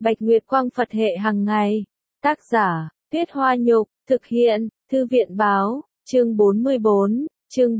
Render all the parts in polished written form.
Bạch Nguyệt Quang Phật hệ hàng ngày. Tác giả, Tuyết Hoa Nhục, thực hiện, Thư viện Báo, chương 44, chương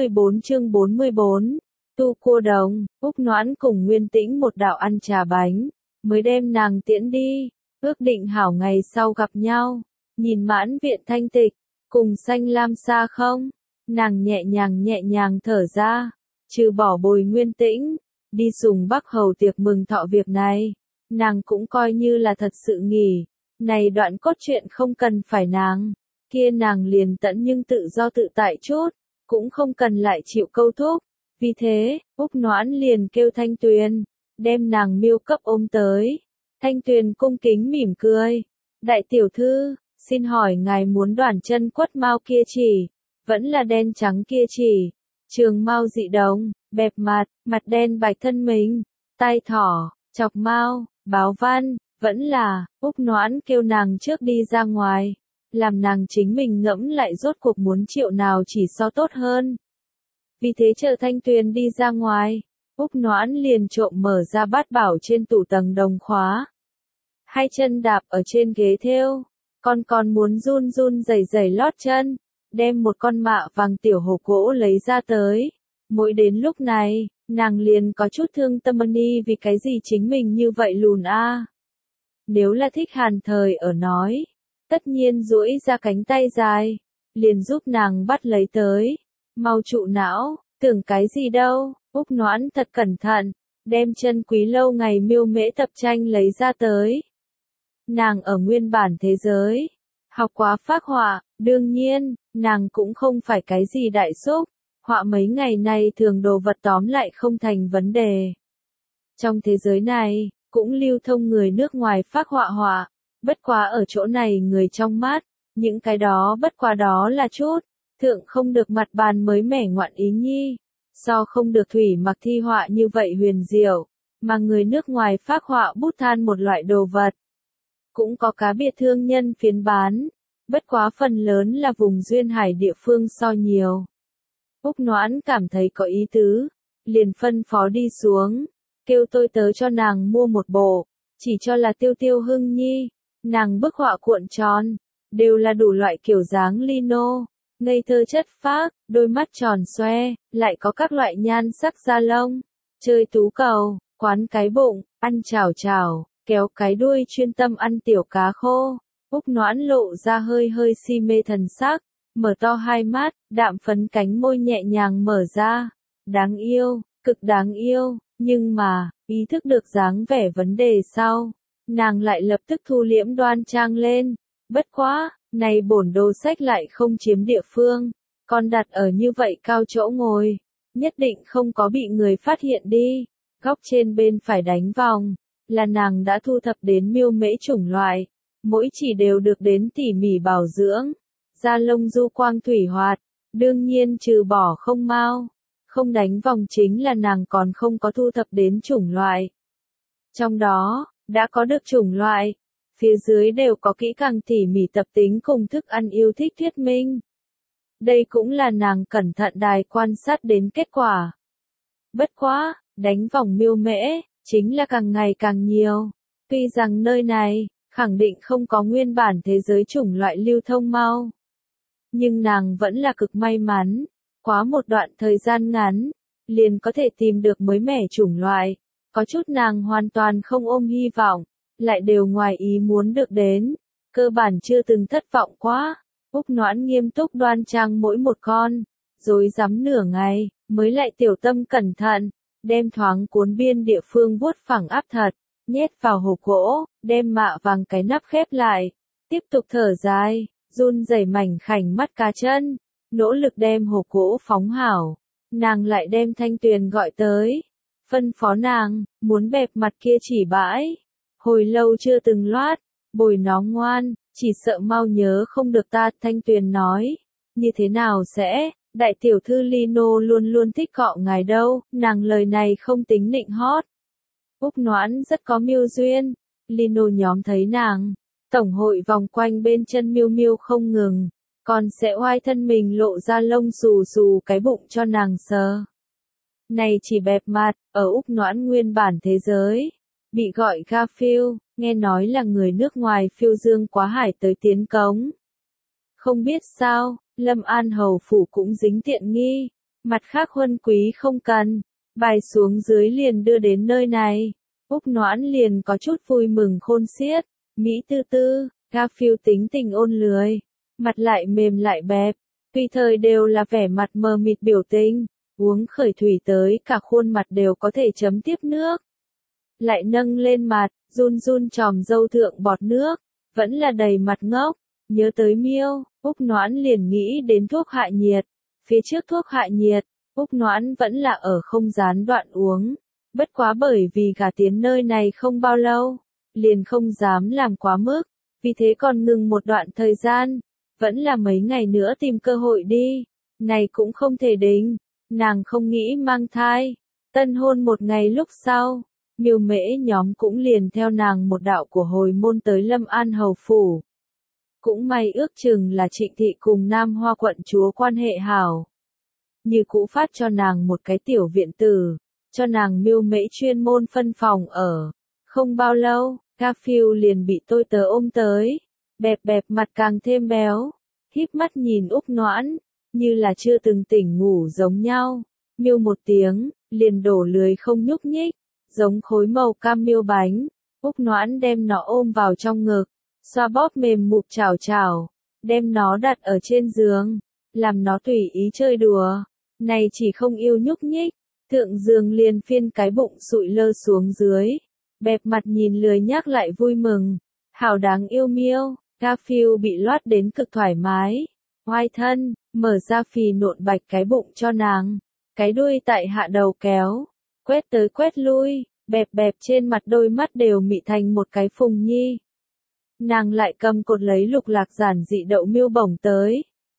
44. Tu Cô Đồng, Úc Noãn cùng Nguyên Tĩnh một đạo ăn trà bánh, mới đem nàng tiễn đi, ước định hảo ngày sau gặp nhau, nhìn mãn viện thanh tịch, cùng xanh lam xa không, nàng nhẹ nhàng thở ra, trừ bỏ bồi Nguyên Tĩnh, đi sùng Bắc Hầu tiệc mừng thọ việc này, nàng cũng coi như là thật sự nghỉ, này đoạn cốt truyện không cần phải nàng, kia nàng liền tận nhưng tự do tự tại chút, cũng không cần lại chịu câu thúc. Vì thế, Úc Noãn liền kêu Thanh Tuyền, đem nàng miêu cấp ôm tới. Thanh Tuyền cung kính mỉm cười. Đại tiểu thư, xin hỏi ngài muốn đoàn chân quất mao kia chỉ, vẫn là đen trắng kia chỉ, trường mao dị đồng, bẹp mặt đen bạch thân mình, tai thỏ, chọc mao, báo văn, vẫn là, Úc Noãn kêu nàng trước đi ra ngoài, làm nàng chính mình ngẫm lại rốt cuộc muốn triệu nào chỉ so tốt hơn. Vì thế chờ Thanh Tuyền đi ra ngoài, Úc Noãn liền trộm mở ra bát bảo trên tủ tầng đồng khóa. Hai chân đạp ở trên ghế thêu, còn muốn run rẩy lót chân, đem một con mạ vàng tiểu hộp gỗ lấy ra tới. Mỗi đến lúc này, nàng liền có chút thương tâm ni vì cái gì chính mình như vậy lùn a. Nếu là thích Hàn Thời ở nói, tất nhiên duỗi ra cánh tay dài, liền giúp nàng bắt lấy tới. Mau trụ não, tưởng cái gì đâu, Úc Noãn thật cẩn thận, đem chân quý lâu ngày miêu mễ tập tranh lấy ra tới. Nàng ở nguyên bản thế giới, học quá phác họa, đương nhiên, nàng cũng không phải cái gì đại xúc, họa mấy ngày nay thường đồ vật tóm lại không thành vấn đề. Trong thế giới này, cũng lưu thông người nước ngoài phác họa, bất quá ở chỗ này người trong mắt, những cái đó bất quá đó là chút. Thượng không được mặt bàn mới mẻ ngoạn ý nhi, so không được thủy mặc thi họa như vậy huyền diệu, mà người nước ngoài phác họa bút than một loại đồ vật. Cũng có cá biệt thương nhân phiến bán, bất quá phần lớn là vùng duyên hải địa phương so nhiều. Úc Noãn cảm thấy có ý tứ, liền phân phó đi xuống, kêu tôi tớ cho nàng mua một bộ, chỉ cho là tiêu hưng nhi, nàng bức họa cuộn tròn, đều là đủ loại kiểu dáng lino. Ngây thơ chất phác, đôi mắt tròn xoe, lại có các loại nhan sắc da lông, chơi tú cầu, quán cái bụng, ăn chảo, kéo cái đuôi chuyên tâm ăn tiểu cá khô. Úc Noãn lộ ra hơi si mê thần sắc, mở to hai mắt, đạm phấn cánh môi nhẹ nhàng mở ra. Đáng yêu, cực đáng yêu, nhưng mà, ý thức được dáng vẻ vấn đề sau, nàng lại lập tức thu liễm đoan trang lên. Bất quá, này bổn đồ sách lại không chiếm địa phương, còn đặt ở như vậy cao chỗ ngồi, nhất định không có bị người phát hiện đi. Góc trên bên phải đánh vòng, là nàng đã thu thập đến miêu mễ chủng loại, mỗi chỉ đều được đến tỉ mỉ bảo dưỡng, da lông du quang thủy hoạt, đương nhiên trừ bỏ không mao, không đánh vòng chính là nàng còn không có thu thập đến chủng loại. Trong đó, đã có được chủng loại, phía dưới đều có kỹ càng tỉ mỉ tập tính cùng thức ăn yêu thích thuyết minh. Đây cũng là nàng cẩn thận đài quan sát đến kết quả. Bất quá, đánh vòng miêu mễ, chính là càng ngày càng nhiều. Tuy rằng nơi này, khẳng định không có nguyên bản thế giới chủng loại lưu thông mau. Nhưng nàng vẫn là cực may mắn, quá một đoạn thời gian ngắn, liền có thể tìm được mới mẻ chủng loại. Có chút nàng hoàn toàn không ôm hy vọng, lại đều ngoài ý muốn được đến, cơ bản chưa từng thất vọng quá. Úc Noãn nghiêm túc đoan trang mỗi một con, rối rắm nửa ngày, mới lại tiểu tâm cẩn thận, đem thoáng cuốn biên địa phương vuốt phẳng áp thật, nhét vào hộp gỗ, đem mạ vàng cái nắp khép lại, tiếp tục thở dài, run rẩy mảnh khảnh mắt cá chân, nỗ lực đem hộp gỗ phóng hảo. Nàng lại đem Thanh Tuyền gọi tới, phân phó nàng, muốn bẹp mặt kia chỉ bãi. Hồi lâu chưa từng loát, bồi nó ngoan, chỉ sợ mau nhớ không được ta. Thanh Tuyền nói, như thế nào sẽ, đại tiểu thư Lino luôn thích cọ ngài đâu, nàng lời này không tính nịnh hót. Úc Noãn rất có mưu duyên, Lino nhóm thấy nàng, tổng hội vòng quanh bên chân miêu không ngừng, còn sẽ oai thân mình lộ ra lông xù cái bụng cho nàng sờ. Này chỉ bẹp mặt, ở Úc Noãn nguyên bản thế giới. bị gọi Garfield, nghe nói là người nước ngoài phiêu dương quá hải tới tiến cống. Không biết sao, Lâm An hầu phủ cũng dính tiện nghi, mặt khác huân quý không cần, bài xuống dưới liền đưa đến nơi này. Úc Noãn liền có chút vui mừng khôn xiết, Mỹ tư tư, Garfield tính tình ôn lười, mặt lại mềm lại bẹp, tùy thời đều là vẻ mặt mờ mịt biểu tình, uống khởi thủy tới cả khuôn mặt đều có thể chấm tiếp nước. Lại nâng lên mặt, run run tròm râu thượng bọt nước, vẫn là đầy mặt ngốc, nhớ tới Miêu, Úc Noãn liền nghĩ đến thuốc hạ nhiệt, phía trước thuốc hạ nhiệt, Úc Noãn vẫn là ở không gián đoạn uống, bất quá bởi vì gả tiến nơi này không bao lâu, liền không dám làm quá mức, vì thế còn ngừng một đoạn thời gian, vẫn là mấy ngày nữa tìm cơ hội đi, này cũng không thể định, nàng không nghĩ mang thai, tân hôn một ngày lúc sau. Miêu Mễ nhóm cũng liền theo nàng một đạo của hồi môn tới Lâm An hầu phủ. Cũng may ước chừng là Trịnh thị cùng Nam Hoa quận chúa quan hệ hảo. Như cũ phát cho nàng một cái tiểu viện tử, cho nàng Miêu Mễ chuyên môn phân phòng ở. Không bao lâu, Garfield liền bị tôi tớ ôm tới, bẹp bẹp mặt càng thêm béo, híp mắt nhìn Úc Noãn, như là chưa từng tỉnh ngủ giống nhau. Miêu một tiếng, liền đổ lười không nhúc nhích. Giống khối màu cam miêu bánh, Úc Noãn đem nó ôm vào trong ngực, xoa bóp mềm mụp chảo chảo, đem nó đặt ở trên giường, làm nó tùy ý chơi đùa, này chỉ không yêu nhúc nhích, thượng giường liền phiên cái bụng sụi lơ xuống dưới, bẹp mặt nhìn lười nhác lại vui mừng, hảo đáng yêu Miêu, Garfield bị loát đến cực thoải mái, oai thân, mở ra phì nộn bạch cái bụng cho nàng, cái đuôi tại hạ đầu kéo. Quét tới quét lui, bẹp bẹp trên mặt đôi mắt đều mị thành một cái phùng nhi. Nàng lại cầm cột lấy lục lạc giản dị đậu Miêu bổng tới.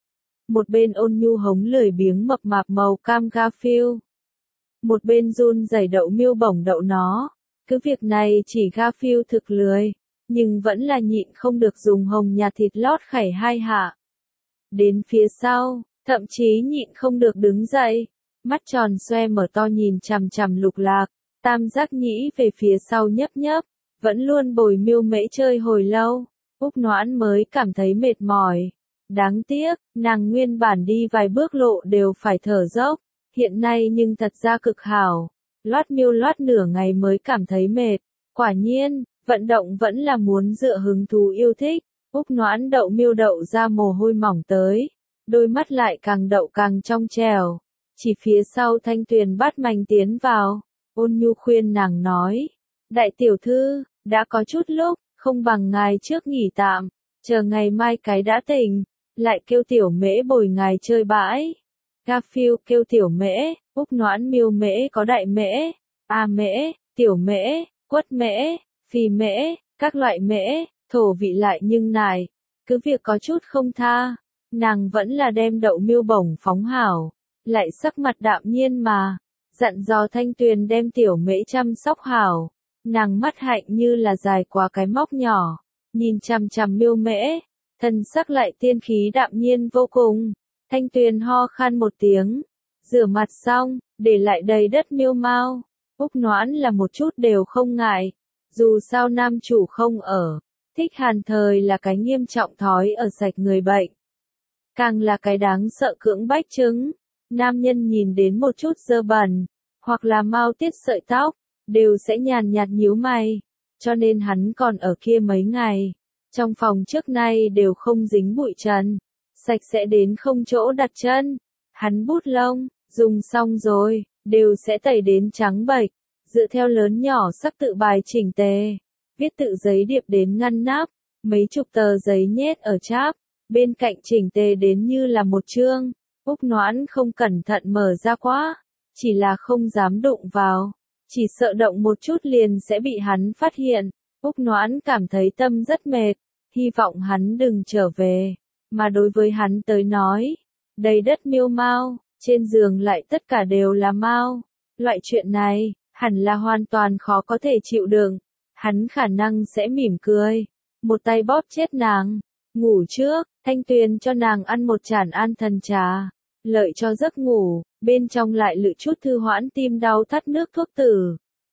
Một bên ôn nhu hống lười biếng mập mạp màu cam Garfield. Một bên run rẩy đậu Miêu bổng đậu nó. Cứ việc này chỉ Garfield thực lười, nhưng vẫn là nhịn không được dùng hồng nhạt thịt lót khảy hai hạ. Đến phía sau, thậm chí nhịn không được đứng dậy. Mắt tròn xoe mở to nhìn chằm chằm lục lạc, tam giác nhĩ về phía sau nhấp nhấp, vẫn luôn bồi Miêu Mễ chơi hồi lâu, Úc Noãn mới cảm thấy mệt mỏi. Đáng tiếc, nàng nguyên bản đi vài bước lộ đều phải thở dốc, hiện nay nhưng thật ra cực hảo, loát Miêu loát nửa ngày mới cảm thấy mệt, quả nhiên, vận động vẫn là muốn dựa hứng thú yêu thích, Úc Noãn đậu Miêu đậu ra mồ hôi mỏng tới, đôi mắt lại càng đậu càng trong trèo. Chỉ phía sau Thanh Tuyền bắt mành tiến vào, ôn nhu khuyên nàng nói, đại tiểu thư, đã có chút lúc, không bằng ngài trước nghỉ tạm, chờ ngày mai cái đã tỉnh, lại kêu tiểu Mễ bồi ngài chơi bãi. Garfield kêu tiểu Mễ, Úc Noãn Miêu Mễ có đại Mễ, A Mễ, tiểu Mễ, quất Mễ, phi Mễ, các loại Mễ, thổ vị lại nhưng nài, cứ việc có chút không tha, nàng vẫn là đem đậu Miêu bổng phóng hảo. Lại sắc mặt đạm nhiên mà, dặn dò Thanh Tuyền đem tiểu Mễ chăm sóc hảo, nàng mắt hạnh như là dài quá cái móc nhỏ, nhìn chằm chằm Miêu Mễ, thân sắc lại tiên khí đạm nhiên vô cùng. Thanh Tuyền ho khan một tiếng, rửa mặt xong, để lại đầy đất miêu mao. Úc Noãn là một chút đều không ngại, dù sao nam chủ không ở, thích hàn thời là cái nghiêm trọng thói ở sạch người bệnh, càng là cái đáng sợ cưỡng bách chứng. Nam nhân nhìn đến một chút dơ bẩn, hoặc là mau tiết sợi tóc, đều sẽ nhàn nhạt nhíu mày, cho nên hắn còn ở kia mấy ngày. Trong phòng trước nay đều không dính bụi trần, sạch sẽ đến không chỗ đặt chân. Hắn bút lông, dùng xong rồi, đều sẽ tẩy đến trắng bệch, dựa theo lớn nhỏ sắc tự bài chỉnh tề, viết tự giấy điệp đến ngăn nắp, mấy chục tờ giấy nhét ở cháp, bên cạnh chỉnh tề đến như là một chương. Úc Noãn không cẩn thận mở ra quá, chỉ là không dám đụng vào, chỉ sợ động một chút liền sẽ bị hắn phát hiện. Úc Noãn cảm thấy tâm rất mệt, hy vọng hắn đừng trở về, mà đối với hắn tới nói, đầy đất miêu mao, trên giường lại tất cả đều là mao. Loại chuyện này, hẳn là hoàn toàn khó có thể chịu đựng, hắn khả năng sẽ mỉm cười, một tay bóp chết nàng. Ngủ trước, Thanh Tuyền cho nàng ăn một chản an thần trà, lợi cho giấc ngủ, bên trong lại lự chút thư hoãn tim đau thắt nước thuốc tử.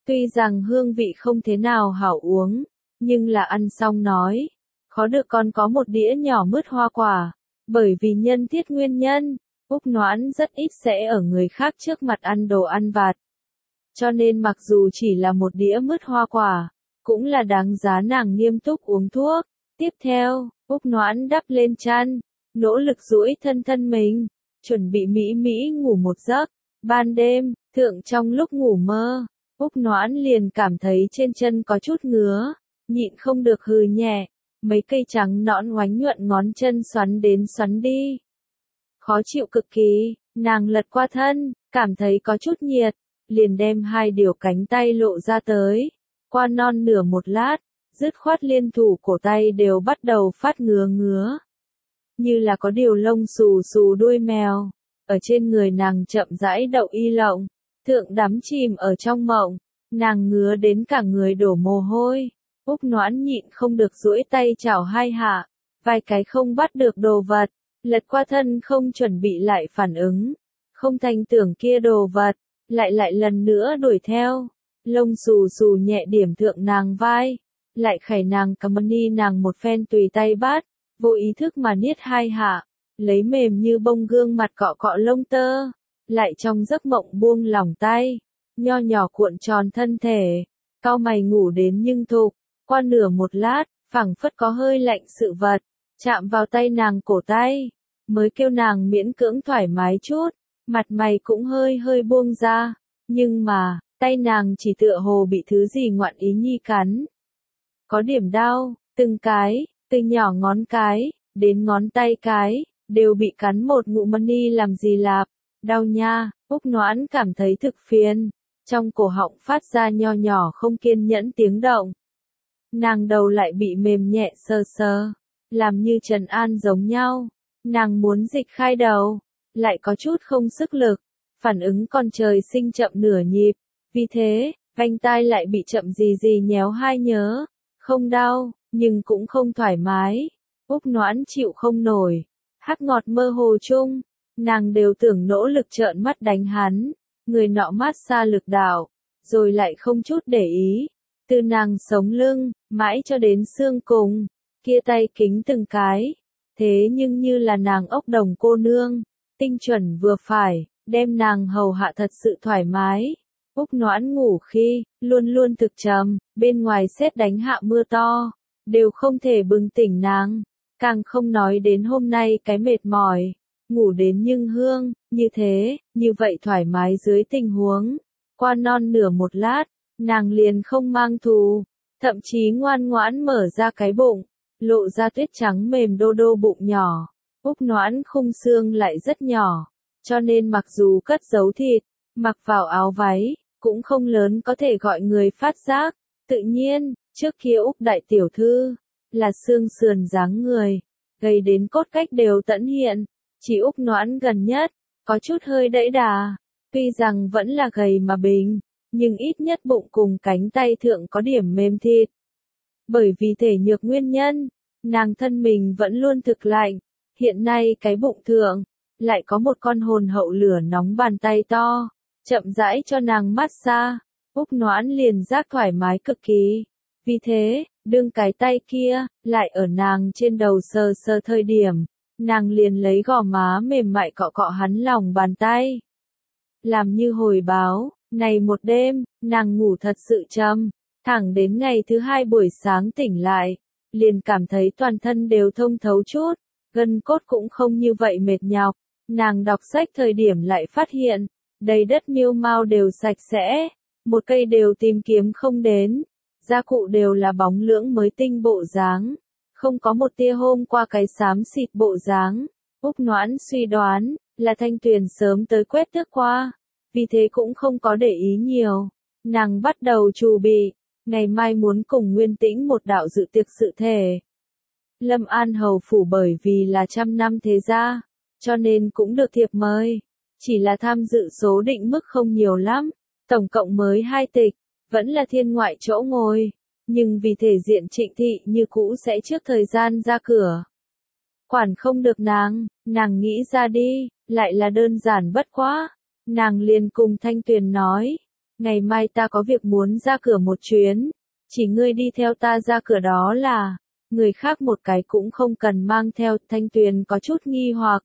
Tuy rằng hương vị không thế nào hảo uống, nhưng là ăn xong nói, khó được còn có một đĩa nhỏ mứt hoa quả, bởi vì nhân tiết nguyên nhân, Úc Noãn rất ít sẽ ở người khác trước mặt ăn đồ ăn vặt. Cho nên mặc dù chỉ là một đĩa mứt hoa quả, cũng là đáng giá nàng nghiêm túc uống thuốc. Tiếp theo, Úc Noãn đắp lên chăn, nỗ lực duỗi thân thân mình, chuẩn bị mỹ mỹ ngủ một giấc. Ban đêm, thượng trong lúc ngủ mơ, Úc Noãn liền cảm thấy trên chân có chút ngứa, nhịn không được hừ nhẹ, mấy cây trắng nõn oánh nhuận ngón chân xoắn đến xoắn đi. Khó chịu cực kỳ, nàng lật qua thân, cảm thấy có chút nhiệt, liền đem hai điều cánh tay lộ ra tới. Qua non nửa một lát, dứt khoát liên thủ cổ tay đều bắt đầu phát ngứa ngứa. Như là có điều lông xù xù đuôi mèo, ở trên người nàng chậm rãi đậu y lộng, thượng đắm chìm ở trong mộng, nàng ngứa đến cả người đổ mồ hôi. Úc Noãn nhịn không được duỗi tay chảo hai hạ, vài cái không bắt được đồ vật, lật qua thân không chuẩn bị lại phản ứng, không thành tưởng kia đồ vật, lại lần nữa đuổi theo, lông xù xù nhẹ điểm thượng nàng vai, lại khải nàng cầm ni nàng một phen tùy tay bắt, vô ý thức mà niết hai hạ, lấy mềm như bông gương mặt cọ cọ lông tơ, lại trong giấc mộng buông lỏng tay, nho nhỏ cuộn tròn thân thể, cau mày ngủ đến nhưng thục, qua nửa một lát, phảng phất có hơi lạnh sự vật, chạm vào tay nàng cổ tay, mới kêu nàng miễn cưỡng thoải mái chút, mặt mày cũng hơi hơi buông ra, nhưng mà, tay nàng chỉ tựa hồ bị thứ gì ngoạn ý nhi cắn. Có điểm đau, từng cái, từ nhỏ ngón cái, đến ngón tay cái, đều bị cắn một ngụm mani làm gì lạp, đau nha. Úc Noãn cảm thấy thực phiền, trong cổ họng phát ra nho nhỏ không kiên nhẫn tiếng động. Nàng đầu lại bị mềm nhẹ sờ sờ, làm như trần an giống nhau, nàng muốn dịch khai đầu, lại có chút không sức lực, phản ứng con trời sinh chậm nửa nhịp, vì thế, vành tai lại bị chậm gì nhéo hai nhớ, không đau, nhưng cũng không thoải mái. Úc Noãn chịu không nổi, hắc ngọt mơ hồ chung, nàng đều tưởng nỗ lực trợn mắt đánh hắn, người nọ mát xa lực đạo, rồi lại không chút để ý, từ nàng sống lưng, mãi cho đến xương cùng, kia tay kính từng cái, thế nhưng như là nàng ốc đồng cô nương, tinh chuẩn vừa phải, đem nàng hầu hạ thật sự thoải mái. Úc Noãn ngủ khi, luôn luôn thực trầm, bên ngoài sét đánh hạ mưa to, đều không thể bừng tỉnh nàng, càng không nói đến hôm nay cái mệt mỏi, ngủ đến nhưng hương, như thế, như vậy thoải mái dưới tình huống, qua non nửa một lát, nàng liền không mang thù, thậm chí ngoan ngoãn mở ra cái bụng, lộ ra tuyết trắng mềm đô đô bụng nhỏ. Úc Noãn khung xương lại rất nhỏ, cho nên mặc dù cất giấu thịt, mặc vào áo váy, cũng không lớn có thể gọi người phát giác. Tự nhiên, trước kia Úc đại tiểu thư, là xương sườn dáng người, gầy đến cốt cách đều tận hiện, chỉ Úc Noãn gần nhất, có chút hơi đẫy đà, tuy rằng vẫn là gầy mà bình, nhưng ít nhất bụng cùng cánh tay thượng có điểm mềm thịt. Bởi vì thể nhược nguyên nhân, nàng thân mình vẫn luôn thực lạnh, hiện nay cái bụng thượng, lại có một con hồn hậu lửa nóng bàn tay to, chậm rãi cho nàng massage, Úc Noãn liền giác thoải mái cực kỳ. Vì thế, đương cái tay kia, lại ở nàng trên đầu sờ sờ thời điểm, nàng liền lấy gò má mềm mại cọ cọ hắn lòng bàn tay. Làm như hồi báo, này một đêm, nàng ngủ thật sự trầm, thẳng đến ngày thứ hai buổi sáng tỉnh lại, liền cảm thấy toàn thân đều thông thấu chút, gân cốt cũng không như vậy mệt nhọc. Nàng đọc sách thời điểm lại phát hiện, đầy đất miêu mao đều sạch sẽ, một cây đều tìm kiếm không đến, gia cụ đều là bóng lưỡng mới tinh bộ dáng, không có một tia hôm qua cái xám xịt bộ dáng. Úc Noãn suy đoán, là Thanh Tuyền sớm tới quét tước qua, vì thế cũng không có để ý nhiều. Nàng bắt đầu chuẩn bị, ngày mai muốn cùng Nguyên Tĩnh một đạo dự tiệc sự thể. Lâm An hầu phủ bởi vì là 100 năm thế gia, cho nên cũng được thiệp mời, chỉ là tham dự số định mức không nhiều lắm, tổng cộng mới 2 tịch, vẫn là thiên ngoại chỗ ngồi, nhưng vì thể diện Trịnh thị như cũ sẽ trước thời gian ra cửa. Quản không được nàng nghĩ ra đi, lại là đơn giản bất quá, nàng liền cùng Thanh Tuyền nói, ngày mai ta có việc muốn ra cửa một chuyến, chỉ ngươi đi theo ta ra cửa đó là, người khác một cái cũng không cần mang theo. Thanh Tuyền có chút nghi hoặc.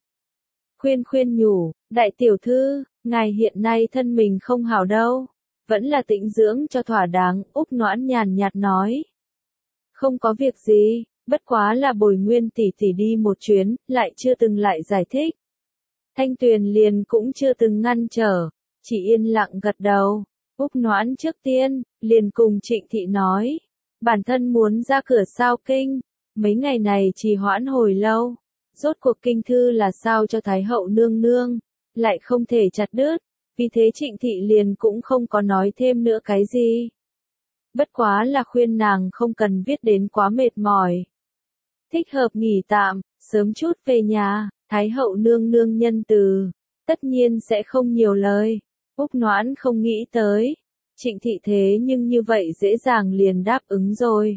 Khuyên nhủ, đại tiểu thư, ngài hiện nay thân mình không hảo đâu, vẫn là tĩnh dưỡng cho thỏa đáng. Úc Noãn nhàn nhạt nói. Không có việc gì, bất quá là bồi Nguyên tỷ tỷ đi một chuyến, lại chưa từng lại giải thích. Thanh Tuyền liền cũng chưa từng ngăn trở, chỉ yên lặng gật đầu. Úc Noãn trước tiên, liền cùng Trịnh Thị nói, bản thân muốn ra cửa sao kinh, mấy ngày này trì hoãn hồi lâu, rốt cuộc kinh thư là sao cho Thái hậu nương nương, lại không thể chặt đứt, vì thế Trịnh Thị liền cũng không có nói thêm nữa cái gì. Bất quá là khuyên nàng không cần viết đến quá mệt mỏi. Thích hợp nghỉ tạm, sớm chút về nhà, Thái hậu nương nương nhân từ, tất nhiên sẽ không nhiều lời. Úc Noãn không nghĩ tới, Trịnh Thị thế nhưng như vậy dễ dàng liền đáp ứng rồi.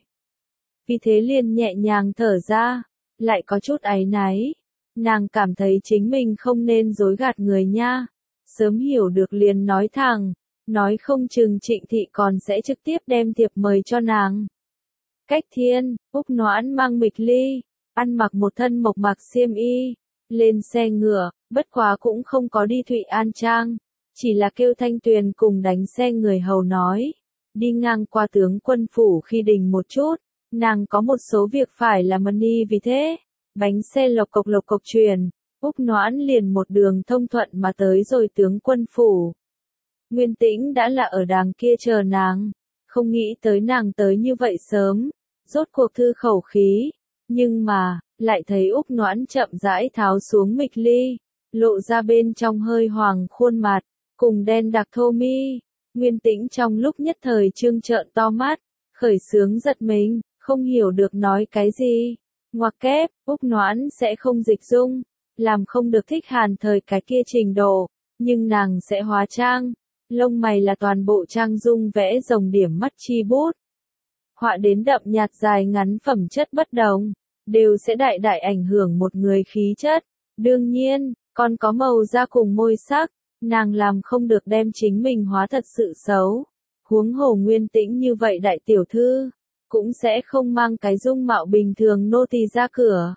Vì thế liền nhẹ nhàng thở ra, lại có chút áy náy. Nàng cảm thấy chính mình không nên dối gạt người nha. Sớm hiểu được liền nói thẳng, nói không chừng Trịnh Thị còn sẽ trực tiếp đem thiệp mời cho nàng. Cách thiên, Úc Noãn mang Mịch Ly, ăn mặc một thân mộc mạc xiêm y, lên xe ngựa, bất quá cũng không có đi Thụy An Trang, chỉ là kêu Thanh Tuyền cùng đánh xe người hầu nói, đi ngang qua tướng quân phủ khi đình một chút, nàng có một số việc phải làm y. Vì thế, bánh xe lộc cộc truyền, Úc Noãn liền một đường thông thuận mà tới rồi tướng quân phủ. Nguyên Tĩnh đã là ở đàng kia chờ nàng, không nghĩ tới nàng tới như vậy sớm, rốt cuộc thư khẩu khí, nhưng mà, lại thấy Úc Noãn chậm rãi tháo xuống Mịch Ly, lộ ra bên trong hơi hoàng khuôn mặt, cùng đen đặc thô mi. Nguyên Tĩnh trong lúc nhất thời trương trợn to mắt, khởi sướng giật mình, không hiểu được nói cái gì. Ngoặc kép, Úc Noãn sẽ không dịch dung, làm không được Thích Hàn thời cái kia trình độ, nhưng nàng sẽ hóa trang, lông mày là toàn bộ trang dung vẽ rồng điểm mắt chi bút. Họa đến đậm nhạt dài ngắn phẩm chất bất đồng, đều sẽ đại đại ảnh hưởng một người khí chất. Đương nhiên, còn có màu da cùng môi sắc, nàng làm không được đem chính mình hóa thật sự xấu. Huống hồ Nguyên Tĩnh như vậy đại tiểu thư, cũng sẽ không mang cái dung mạo bình thường nô tỳ ra cửa.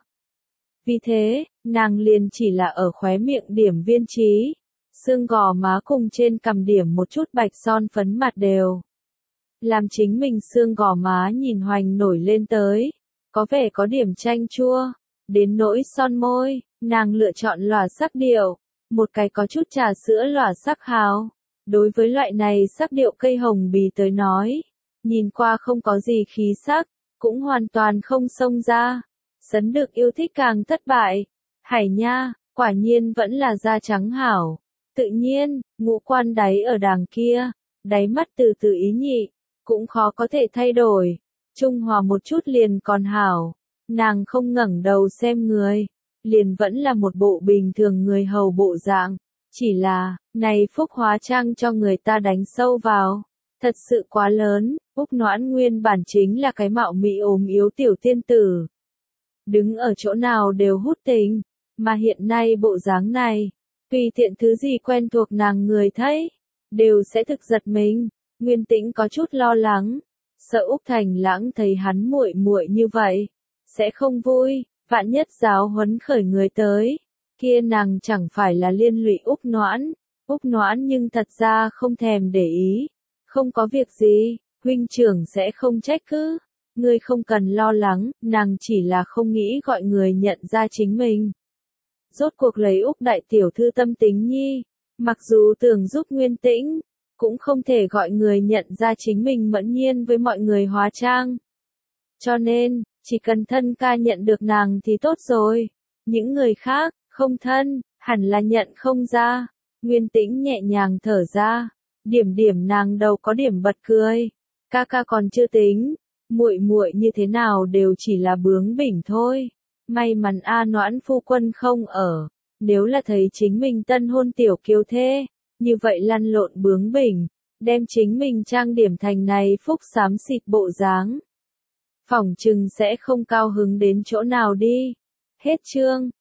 Vì thế, nàng liền chỉ là ở khóe miệng điểm viên trí, xương gò má cùng trên cằm điểm một chút bạch son phấn mặt đều. Làm chính mình xương gò má nhìn hoành nổi lên tới, có vẻ có điểm chanh chua. Đến nỗi son môi, nàng lựa chọn lòa sắc điệu, một cái có chút trà sữa lòa sắc hào. Đối với loại này sắc điệu cây hồng bì tới nói, nhìn qua không có gì khí sắc, cũng hoàn toàn không xông ra. Sấn được yêu thích càng thất bại. Hải nha, quả nhiên vẫn là da trắng hảo. Tự nhiên, ngũ quan đáy ở đàng kia, đáy mắt từ từ ý nhị, cũng khó có thể thay đổi. Trung hòa một chút liền còn hảo. Nàng không ngẩng đầu xem người, liền vẫn là một bộ bình thường người hầu bộ dạng. Chỉ là, này phúc hóa trang cho người ta đánh sâu vào. Thật sự quá lớn, Úc Noãn nguyên bản chính là cái mạo mỹ ốm yếu tiểu tiên tử. Đứng ở chỗ nào đều hút tình, mà hiện nay bộ dáng này, tùy tiện thứ gì quen thuộc nàng người thấy, đều sẽ thực giật mình. Nguyên Tĩnh có chút lo lắng, sợ Úc Thành Lãng thấy hắn muội muội như vậy, sẽ không vui, vạn nhất giáo huấn khởi người tới, kia nàng chẳng phải là liên lụy Úc Noãn. Úc Noãn nhưng thật ra không thèm để ý, không có việc gì, huynh trưởng sẽ không trách cứ. Ngươi không cần lo lắng, nàng chỉ là không nghĩ gọi người nhận ra chính mình. Rốt cuộc lấy Úc đại tiểu thư tâm tính nhi, mặc dù tưởng giúp Nguyên Tĩnh, cũng không thể gọi người nhận ra chính mình mẫn nhiên với mọi người hóa trang. Cho nên, chỉ cần thân ca nhận được nàng thì tốt rồi. Những người khác, không thân, hẳn là nhận không ra. Nguyên Tĩnh nhẹ nhàng thở ra, điểm nàng đầu có điểm bật cười. Ca ca còn chưa tính, muội muội như thế nào đều chỉ là bướng bỉnh thôi. May mắn A Noãn phu quân không ở, nếu là thấy chính mình tân hôn tiểu kiêu thê, như vậy lăn lộn bướng bỉnh, đem chính mình trang điểm thành này phúc xám xịt bộ dáng. Phỏng chừng sẽ không cao hứng đến chỗ nào đi. Hết chương.